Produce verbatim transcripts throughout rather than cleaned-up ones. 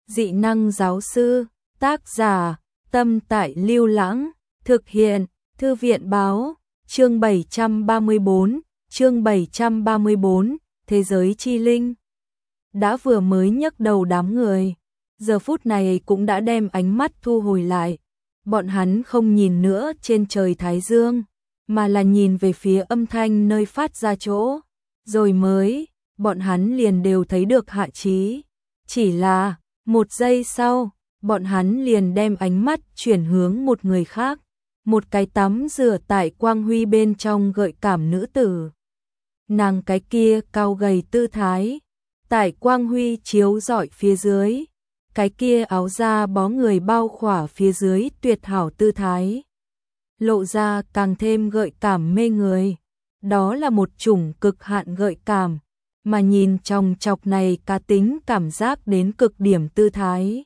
Dị năng giáo sư, tác giả, Tâm Tại Lưu Lãng, thực hiện, Thư viện báo, chương bảy trăm ba mươi bốn, chương bảy trăm ba mươi bốn, Thế giới chi linh. Đã vừa mới nhấc đầu đám người, giờ phút này cũng đã đem ánh mắt thu hồi lại. Bọn hắn không nhìn nữa trên trời Thái Dương, mà là nhìn về phía âm thanh nơi phát ra chỗ. Rồi mới, bọn hắn liền đều thấy được Hạ Chí. Chỉ là, một giây sau, bọn hắn liền đem ánh mắt chuyển hướng một người khác. Một cái tắm rửa tại quang huy bên trong gợi cảm nữ tử. Nàng cái kia cao gầy tư thái, tại quang huy chiếu rọi phía dưới. Cái kia áo da bó người bao khỏa phía dưới tuyệt hảo tư thái. Lộ ra càng thêm gợi cảm mê người. Đó là một chủng cực hạn gợi cảm, mà nhìn trong chọc này cá tính cảm giác đến cực điểm tư thái.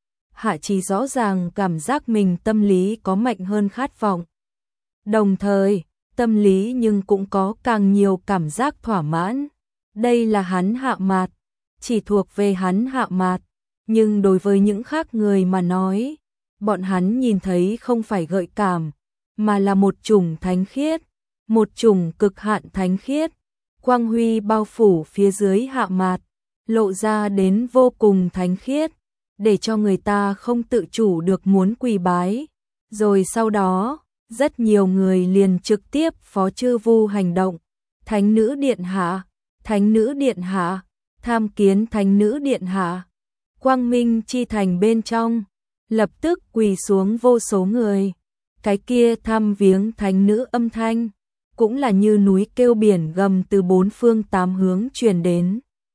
Hạ Chí rõ ràng cảm giác mình tâm lý có mạnh hơn khát vọng. Đồng thời, tâm lý nhưng cũng có càng nhiều cảm giác thỏa mãn. Đây là hắn Hạ Mạt, chỉ thuộc về hắn Hạ Mạt. Nhưng đối với những khác người mà nói, bọn hắn nhìn thấy không phải gợi cảm, mà là một chủng thánh khiết, một chủng cực hạn thánh khiết. Quang huy bao phủ phía dưới Hạ Mạt, lộ ra đến vô cùng thánh khiết, để cho người ta không tự chủ được muốn quỳ bái. Rồi sau đó, rất nhiều người liền trực tiếp phó chư vu hành động. Thánh nữ điện hạ, thánh nữ điện hạ, tham kiến thánh nữ điện hạ. Quang Minh chi thành bên trong, lập tức quỳ xuống vô số người. Cái kia thăm viếng thánh nữ âm thanh, cũng là như núi kêu biển gầm từ bốn phương tám hướng truyền đến.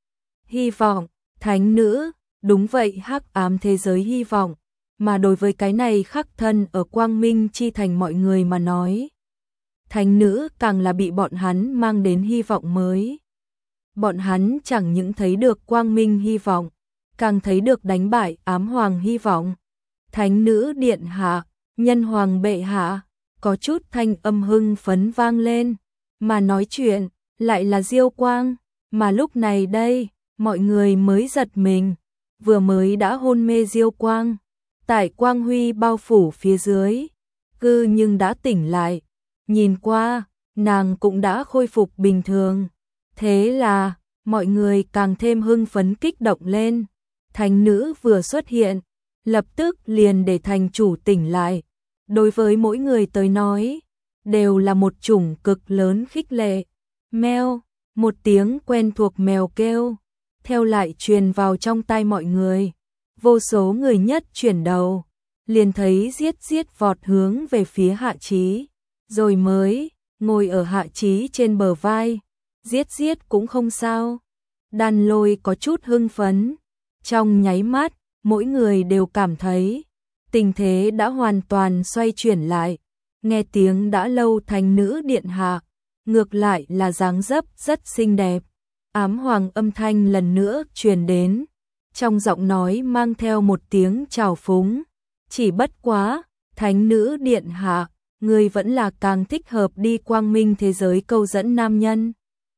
Hy vọng, thánh nữ, đúng vậy, hắc ám thế giới hy vọng, mà đối với cái này khắc thân ở Quang Minh chi thành mọi người mà nói. Thánh nữ càng là bị bọn hắn mang đến hy vọng mới. Bọn hắn chẳng những thấy được Quang Minh hy vọng, càng thấy được đánh bại ám hoàng hy vọng. Thánh nữ điện hạ, nhân hoàng bệ hạ, có chút thanh âm hưng phấn vang lên, mà nói chuyện lại là Diêu Quang, mà lúc này đây, mọi người mới giật mình, vừa mới đã hôn mê Diêu Quang, tại quang huy bao phủ phía dưới, cư nhưng đã tỉnh lại, nhìn qua, nàng cũng đã khôi phục bình thường. Thế là, mọi người càng thêm hưng phấn kích động lên. Thánh nữ vừa xuất hiện, lập tức liền để thành chủ tỉnh lại. Đối với mỗi người tới nói, đều là một chủng cực lớn khích lệ. Meo, một tiếng quen thuộc mèo kêu, theo lại truyền vào trong tai mọi người. Vô số người nhất chuyển đầu, liền thấy giết giết vọt hướng về phía Hạ Chí. Rồi mới, ngồi ở Hạ Chí trên bờ vai, giết giết cũng không sao. Đàn Lôi có chút hưng phấn. Trong nháy mắt, mỗi người đều cảm thấy tình thế đã hoàn toàn xoay chuyển lại. Nghe tiếng đã lâu thánh nữ điện hạ, ngược lại là dáng dấp rất xinh đẹp. Ám hoàng âm thanh lần nữa truyền đến, trong giọng nói mang theo một tiếng trào phúng. Chỉ bất quá, thánh nữ điện hạ, người vẫn là càng thích hợp đi quang minh thế giới câu dẫn nam nhân.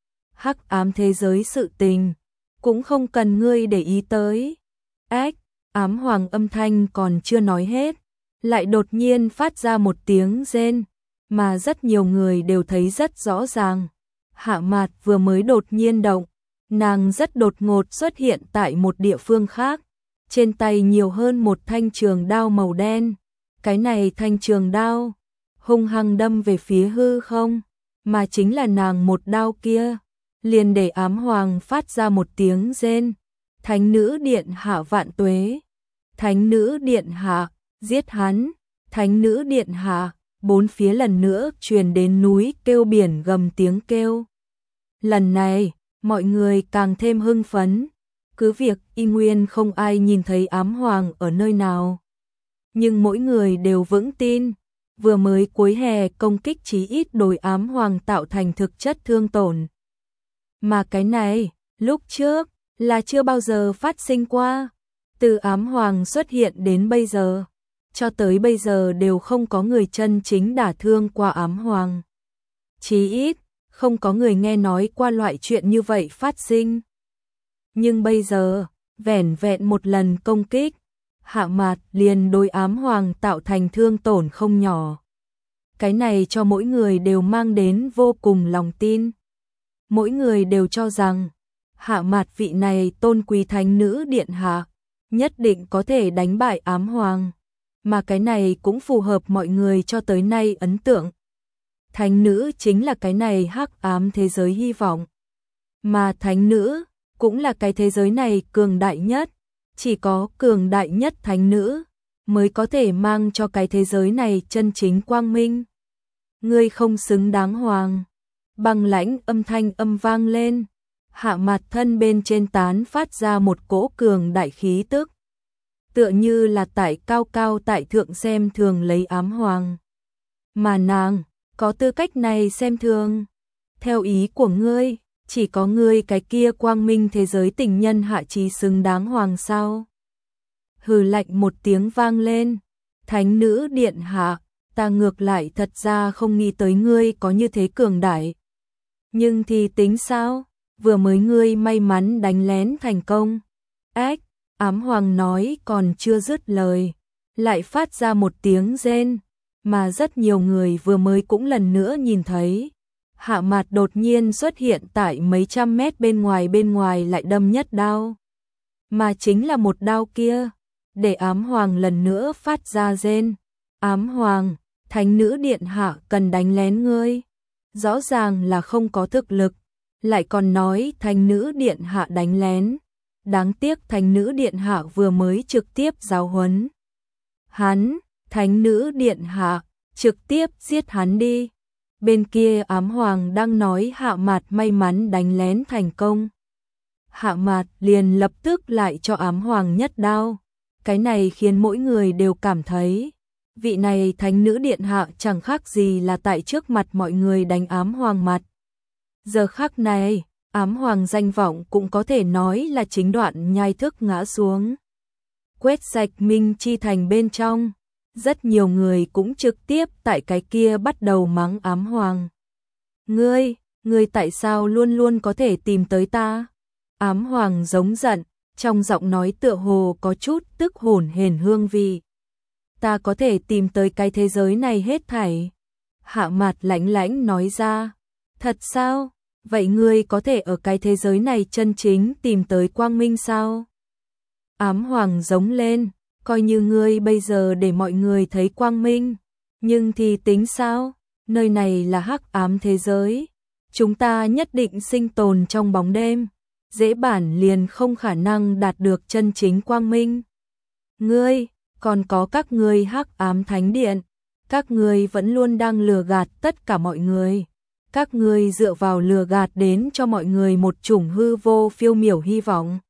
Hắc ám thế giới sự tình, cũng không cần ngươi để ý tới. Ách, ám hoàng âm thanh còn chưa nói hết, lại đột nhiên phát ra một tiếng rên, mà rất nhiều người đều thấy rất rõ ràng. Hạ Mạt vừa mới đột nhiên động, nàng rất đột ngột xuất hiện tại một địa phương khác, trên tay nhiều hơn một thanh trường đao màu đen. Cái này thanh trường đao, hung hăng đâm về phía hư không, mà chính là nàng một đao kia. Liền để ám hoàng phát ra một tiếng rên. Thánh nữ điện hạ vạn tuế. Thánh nữ điện hạ, giết hắn. Thánh nữ điện hạ, bốn phía lần nữa truyền đến núi kêu biển gầm tiếng kêu. Lần này, mọi người càng thêm hưng phấn. Cứ việc y nguyên không ai nhìn thấy ám hoàng ở nơi nào, nhưng mỗi người đều vững tin, vừa mới cuối hè công kích chí ít đối ám hoàng tạo thành thực chất thương tổn. Mà cái này, lúc trước, là chưa bao giờ phát sinh qua. Từ ám hoàng xuất hiện đến bây giờ, cho tới bây giờ đều không có người chân chính đả thương qua ám hoàng. Chí ít, không có người nghe nói qua loại chuyện như vậy phát sinh. Nhưng bây giờ, vẻn vẹn một lần công kích, Hạ Mạt liền đối ám hoàng tạo thành thương tổn không nhỏ. Cái này cho mỗi người đều mang đến vô cùng lòng tin. Mỗi người đều cho rằng, Hạ Mạt vị này tôn quý thánh nữ điện hạ, nhất định có thể đánh bại ám hoàng. Mà cái này cũng phù hợp mọi người cho tới nay ấn tượng. Thánh nữ chính là cái này hắc ám thế giới hy vọng. Mà thánh nữ cũng là cái thế giới này cường đại nhất. Chỉ có cường đại nhất thánh nữ mới có thể mang cho cái thế giới này chân chính quang minh. Ngươi không xứng đáng hoàng. Băng lãnh âm thanh âm vang lên. Hạ Mạt thân bên trên tán phát ra một cỗ cường đại khí tức. Tựa như là tại cao cao tại thượng xem thường lấy ám hoàng. Mà nàng có tư cách này xem thường. Theo ý của ngươi, chỉ có ngươi cái kia quang minh thế giới tình nhân hạ trí xứng đáng hoàng sao. Hừ lạnh một tiếng vang lên. Thánh nữ điện hạ, ta ngược lại thật ra không nghĩ tới ngươi có như thế cường đại. Nhưng thì tính sao? Vừa mới ngươi may mắn đánh lén thành công. Ếch, ám hoàng nói còn chưa dứt lời. Lại phát ra một tiếng rên. Mà rất nhiều người vừa mới cũng lần nữa nhìn thấy. Hạ Mạt đột nhiên xuất hiện tại mấy trăm mét bên ngoài bên ngoài lại đâm nhất đao. Mà chính là một đao kia. Để ám hoàng lần nữa phát ra rên. Ám hoàng, thánh nữ điện hạ cần đánh lén ngươi. Rõ ràng là không có thực lực. Lại còn nói thánh nữ điện hạ đánh lén. Đáng tiếc thánh nữ điện hạ vừa mới trực tiếp giáo huấn. Hắn, thánh nữ điện hạ, trực tiếp giết hắn đi. Bên kia ám hoàng đang nói Hạ Mạt may mắn đánh lén thành công. Hạ Mạt liền lập tức lại cho ám hoàng nhất đao. Cái này khiến mỗi người đều cảm thấy vị này thánh nữ điện hạ chẳng khác gì là tại trước mặt mọi người đánh ám hoàng mặt. Giờ khắc này, ám hoàng danh vọng cũng có thể nói là chính đoạn nhai thức ngã xuống. Quét sạch Minh Chi Thành bên trong, rất nhiều người cũng trực tiếp tại cái kia bắt đầu mắng ám hoàng. Ngươi, ngươi tại sao luôn luôn có thể tìm tới ta? Ám hoàng giống giận, trong giọng nói tựa hồ có chút tức hổn hển hương vị. Ta có thể tìm tới cái thế giới này hết thảy. Hạ Mạt lãnh lãnh nói ra. Thật sao? Vậy ngươi có thể ở cái thế giới này chân chính tìm tới quang minh sao? Ám hoàng giống lên, coi như ngươi bây giờ để mọi người thấy quang minh. Nhưng thì tính sao? Nơi này là hắc ám thế giới. Chúng ta nhất định sinh tồn trong bóng đêm. Dễ bản liền không khả năng đạt được chân chính quang minh. Ngươi, còn có các ngươi hắc ám thánh điện. Các ngươi vẫn luôn đang lừa gạt tất cả mọi người. Các ngươi dựa vào lừa gạt đến cho mọi người một chủng hư vô phiêu miểu hy vọng.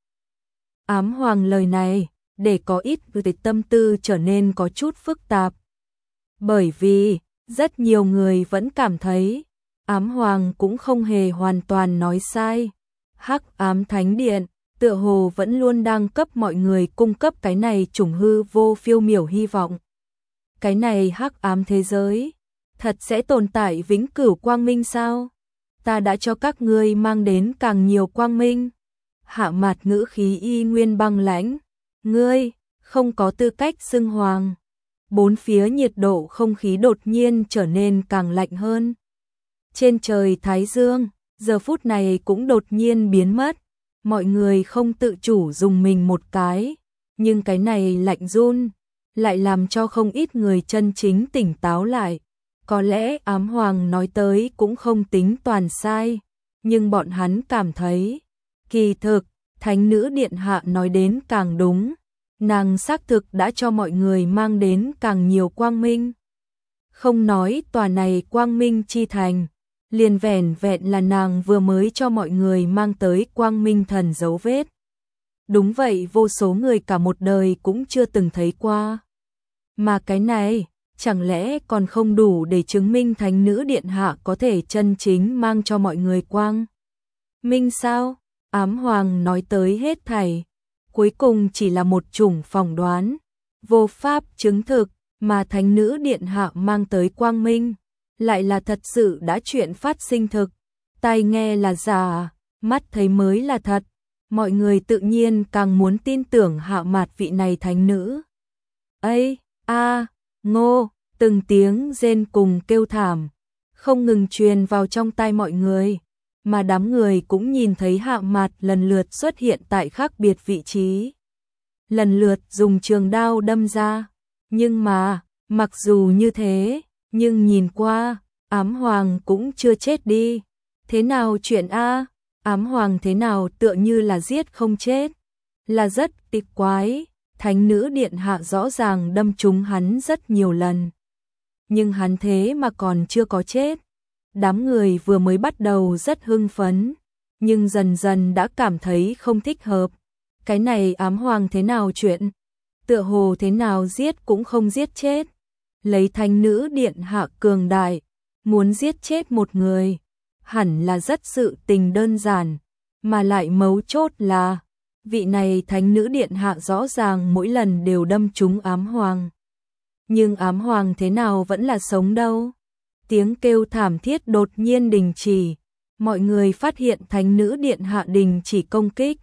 Ám hoàng lời này, để có ít về tâm tư trở nên có chút phức tạp. Bởi vì, rất nhiều người vẫn cảm thấy, ám hoàng cũng không hề hoàn toàn nói sai. Hắc ám thánh điện, tựa hồ vẫn luôn đang cấp mọi người cung cấp cái này chủng hư vô phiêu miểu hy vọng. Cái này hắc ám thế giới, thật sẽ tồn tại vĩnh cửu quang minh sao? Ta đã cho các ngươi mang đến càng nhiều quang minh. Hạ Mạt ngữ khí y nguyên băng lãnh. Ngươi, không có tư cách xưng hoàng. Bốn phía nhiệt độ không khí đột nhiên trở nên càng lạnh hơn. Trên trời Thái Dương, giờ phút này cũng đột nhiên biến mất. Mọi người không tự chủ dùng mình một cái. Nhưng cái này lạnh run, lại làm cho không ít người chân chính tỉnh táo lại. Có lẽ ám hoàng nói tới cũng không tính toàn sai. Nhưng bọn hắn cảm thấy, kỳ thực, thánh nữ điện hạ nói đến càng đúng. Nàng xác thực đã cho mọi người mang đến càng nhiều quang minh. Không nói tòa này quang minh chi thành, liền vẻn vẹn là nàng vừa mới cho mọi người mang tới quang minh thần dấu vết. Đúng vậy, vô số người cả một đời cũng chưa từng thấy qua. Mà cái này, chẳng lẽ còn không đủ để chứng minh thánh nữ điện hạ có thể chân chính mang cho mọi người quang minh sao? Ám hoàng nói tới hết thảy, cuối cùng chỉ là một chủng phỏng đoán, vô pháp chứng thực, mà thánh nữ điện hạ mang tới quang minh, lại là thật sự đã chuyện phát sinh thực. Tai nghe là giả, mắt thấy mới là thật. mọi người tự nhiên càng muốn tin tưởng Hạ Mạt vị này thánh nữ. Ây, a, ngô, từng tiếng rên cùng kêu thảm, không ngừng truyền vào trong tai mọi người, mà đám người cũng nhìn thấy Hạ Mạt lần lượt xuất hiện tại khác biệt vị trí. Lần lượt dùng trường đao đâm ra, nhưng mà, mặc dù như thế, nhưng nhìn qua, ám hoàng cũng chưa chết đi. Thế nào chuyện a? Ám hoàng thế nào tựa như là giết không chết, là rất tịch quái, thánh nữ điện hạ rõ ràng đâm trúng hắn rất nhiều lần. Nhưng hắn thế mà còn chưa có chết. Đám người vừa mới bắt đầu rất hưng phấn, nhưng dần dần đã cảm thấy không thích hợp. Cái này ám hoàng thế nào chuyện? Tựa hồ thế nào giết cũng không giết chết. Lấy thánh nữ điện hạ cường đại, muốn giết chết một người, hẳn là rất sự tình đơn giản, mà lại mấu chốt là, vị này thánh nữ điện hạ rõ ràng mỗi lần đều đâm trúng ám hoàng. Nhưng ám hoàng thế nào vẫn là sống đâu? Tiếng kêu thảm thiết đột nhiên đình chỉ, mọi người phát hiện thánh nữ điện hạ đình chỉ công kích.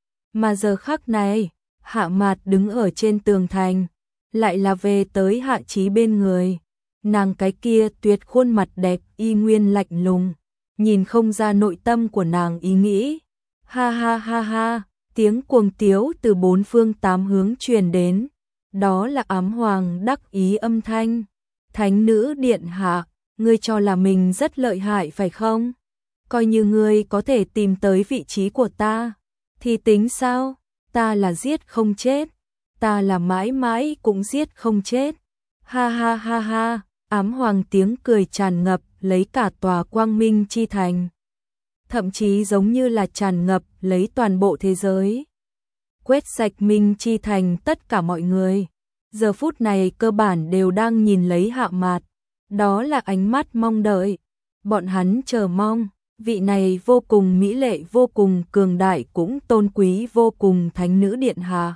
Mà giờ khắc này, Hạ Mạt đứng ở trên tường thành, lại là về tới Hạ Chí bên người. Nàng cái kia tuyệt khuôn mặt đẹp y nguyên lạnh lùng, nhìn không ra nội tâm của nàng ý nghĩ. Ha ha ha ha, tiếng cuồng tiếu từ bốn phương tám hướng truyền đến, đó là ám hoàng đắc ý âm thanh. Thánh nữ điện hạ, ngươi cho là mình rất lợi hại phải không? Coi như ngươi có thể tìm tới vị trí của ta, thì tính sao? Ta là giết không chết, ta là mãi mãi cũng giết không chết. Ha ha ha ha, ám hoàng tiếng cười tràn ngập lấy cả tòa Quang Minh chi thành. Thậm chí giống như là tràn ngập lấy toàn bộ thế giới. Quét sạch Minh chi thành tất cả mọi người. Giờ phút này cơ bản đều đang nhìn lấy Hạ Mạt. Đó là ánh mắt mong đợi. Bọn hắn chờ mong, vị này vô cùng mỹ lệ, vô cùng cường đại cũng tôn quý vô cùng thánh nữ điện hạ,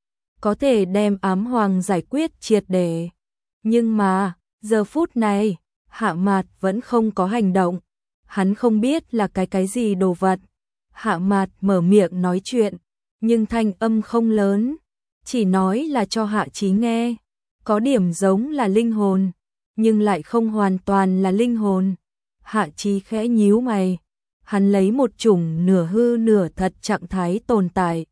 có thể đem ám hoàng giải quyết triệt để. Nhưng mà, giờ phút này, Hạ Mạt vẫn không có hành động. Hắn không biết là cái cái gì đồ vật. Hạ Mạt mở miệng nói chuyện, nhưng thanh âm không lớn, chỉ nói là cho Hạ Chí nghe. Có điểm giống là linh hồn, nhưng lại không hoàn toàn là linh hồn. Hạ Chí khẽ nhíu mày, hắn lấy một chủng nửa hư nửa thật trạng thái tồn tại.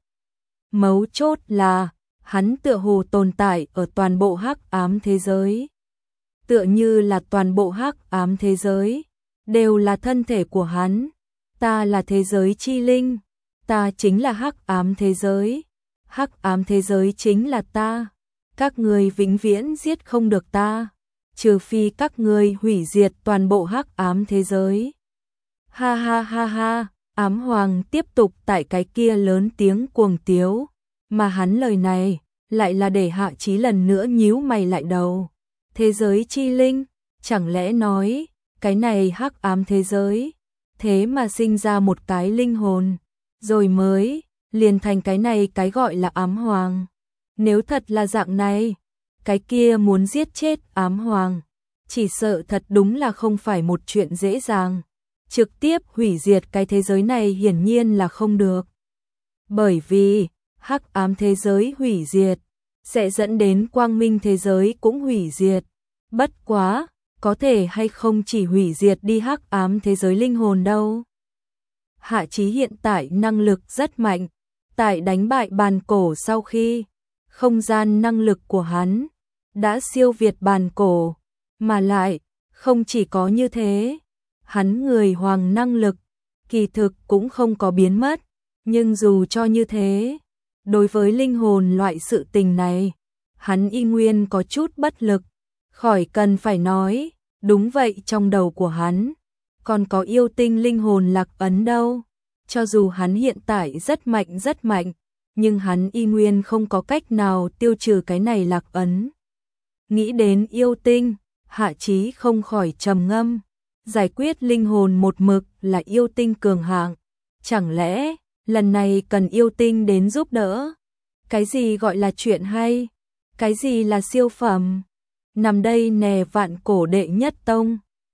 Mấu chốt là, hắn tựa hồ tồn tại ở toàn bộ hắc ám thế giới. Tựa như là toàn bộ hắc ám thế giới đều là thân thể của hắn. Ta là thế giới chi linh, ta chính là hắc ám thế giới, hắc ám thế giới chính là ta. Các ngươi vĩnh viễn giết không được ta, trừ phi các ngươi hủy diệt toàn bộ hắc ám thế giới. Ha ha ha ha, ám hoàng tiếp tục tại cái kia lớn tiếng cuồng tiếu, mà hắn lời này lại là để Hạ Chí lần nữa nhíu mày lại đầu. Thế giới chi linh, chẳng lẽ nói, cái này hắc ám thế giới, thế mà sinh ra một cái linh hồn, rồi mới liền thành cái này cái gọi là ám hoàng. Nếu thật là dạng này, cái kia muốn giết chết ám hoàng, chỉ sợ thật đúng là không phải một chuyện dễ dàng. Trực tiếp hủy diệt cái thế giới này hiển nhiên là không được. Bởi vì, hắc ám thế giới hủy diệt, sẽ dẫn đến quang minh thế giới cũng hủy diệt. Bất quá, có thể hay không chỉ hủy diệt đi hắc ám thế giới linh hồn đâu. Hạ Chí hiện tại năng lực rất mạnh, tại đánh bại bàn cổ sau khi, không gian năng lực của hắn đã siêu việt bàn cổ, mà lại, không chỉ có như thế, hắn người hoàng năng lực, kỳ thực cũng không có biến mất, nhưng dù cho như thế, đối với linh hồn loại sự tình này, hắn y nguyên có chút bất lực, khỏi cần phải nói, đúng vậy trong đầu của hắn, còn có yêu tinh linh hồn lạc ấn đâu, cho dù hắn hiện tại rất mạnh rất mạnh, nhưng hắn y nguyên không có cách nào tiêu trừ cái này lạc ấn. Nghĩ đến yêu tinh, Hạ Chí không khỏi trầm ngâm. Giải quyết linh hồn một mực là yêu tinh cường hạng, chẳng lẽ lần này cần yêu tinh đến giúp đỡ? Cái gì gọi là chuyện hay? Cái gì là siêu phẩm? Nằm đây nè vạn cổ đệ nhất tông,